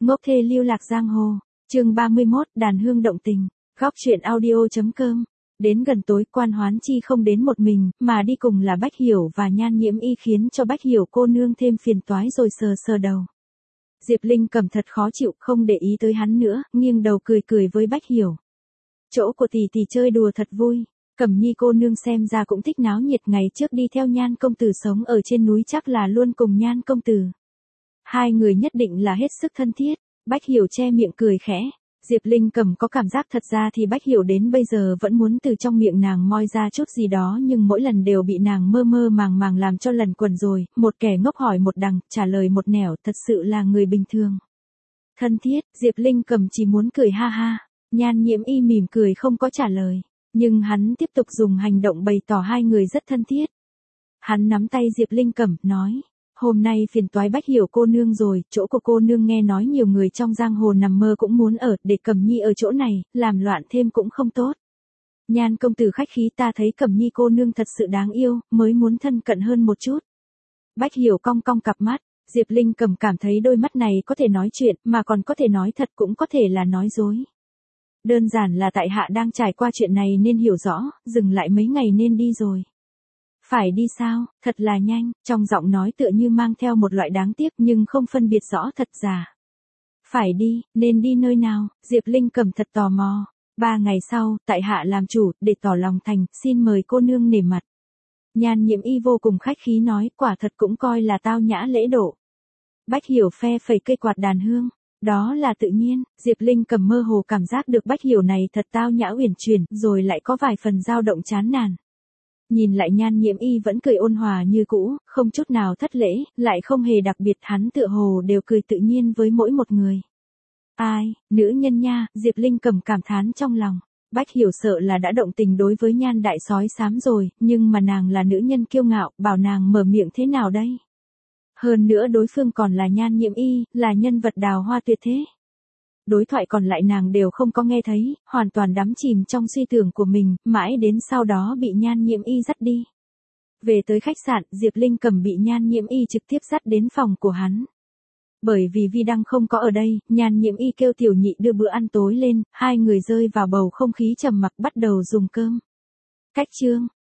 Ngốc thê lưu lạc giang hồ, chương 31, đàn hương động tình, góc truyện audio.com. Đến gần tối Quan Hoán Chi không đến một mình, mà đi cùng là Bách Hiểu và Nhan Nhiễm Y, khiến cho Bách Hiểu cô nương thêm phiền toái rồi sờ sờ đầu. Diệp Linh Cầm thật khó chịu, không để ý tới hắn nữa, nghiêng đầu cười cười với Bách Hiểu. Chỗ của tỷ tỷ chơi đùa thật vui. Cẩm Nhi cô nương xem ra cũng thích náo nhiệt, ngày trước đi theo Nhan công tử sống ở trên núi chắc là luôn cùng Nhan công tử. Hai người nhất định là hết sức thân thiết. Bách Hiểu che miệng cười khẽ. Diệp Linh Cầm có cảm giác thật ra thì Bách Hiểu đến bây giờ vẫn muốn từ trong miệng nàng moi ra chút gì đó, nhưng mỗi lần đều bị nàng mơ mơ màng màng làm cho lần quần rồi, một kẻ ngốc hỏi một đằng, trả lời một nẻo, thật sự là người bình thường. Thân thiết, Diệp Linh Cầm chỉ muốn cười ha ha. Nhan Nhiễm Y mỉm cười không có trả lời, nhưng hắn tiếp tục dùng hành động bày tỏ hai người rất thân thiết. Hắn nắm tay Diệp Linh Cầm, nói. Hôm nay phiền toái Bách Hiểu cô nương rồi, chỗ của cô nương nghe nói nhiều người trong giang hồ nằm mơ cũng muốn ở, để Cẩm Nhi ở chỗ này, làm loạn thêm cũng không tốt. Nhan công tử khách khí, ta thấy Cẩm Nhi cô nương thật sự đáng yêu, mới muốn thân cận hơn một chút. Bách Hiểu cong cong cặp mắt, Diệp Linh Cầm cảm thấy đôi mắt này có thể nói chuyện, mà còn có thể nói thật cũng có thể là nói dối. Đơn giản là tại hạ đang trải qua chuyện này nên hiểu rõ, dừng lại mấy ngày nên đi rồi. Phải đi sao, thật là nhanh, trong giọng nói tựa như mang theo một loại đáng tiếc nhưng không phân biệt rõ thật giả. Phải đi, nên đi nơi nào, Diệp Linh Cầm thật tò mò. 3 ngày sau, tại hạ làm chủ, để tỏ lòng thành, xin mời cô nương nể mặt. Nhan Nhiễm Y vô cùng khách khí nói, quả thật cũng coi là tao nhã lễ độ. Bách Hiểu phe phẩy cây quạt đàn hương. Đó là tự nhiên, Diệp Linh Cầm mơ hồ cảm giác được Bách Hiểu này thật tao nhã uyển chuyển, rồi lại có vài phần dao động chán nản. Nhìn lại Nhan Nhiễm Y vẫn cười ôn hòa như cũ, không chút nào thất lễ, lại không hề đặc biệt, hắn tựa hồ đều cười tự nhiên với mỗi một người. Ai, nữ nhân nha, Diệp Linh Cầm cảm thán trong lòng. Bách Hiểu sợ là đã động tình đối với Nhan đại sói xám rồi, nhưng mà nàng là nữ nhân kiêu ngạo, bảo nàng mở miệng thế nào đây? Hơn nữa đối phương còn là Nhan Nhiễm Y, là nhân vật đào hoa tuyệt thế. Đối thoại còn lại nàng đều không có nghe thấy, hoàn toàn đắm chìm trong suy tưởng của mình, mãi đến sau đó bị Nhan Nhiễm Y dắt đi. Về tới khách sạn, Diệp Linh Cầm bị Nhan Nhiễm Y trực tiếp dắt đến phòng của hắn. Bởi vì Vi Đăng không có ở đây, Nhan Nhiễm Y kêu Tiểu Nhị đưa bữa ăn tối lên, hai người rơi vào bầu không khí trầm mặc bắt đầu dùng cơm. Cách chương,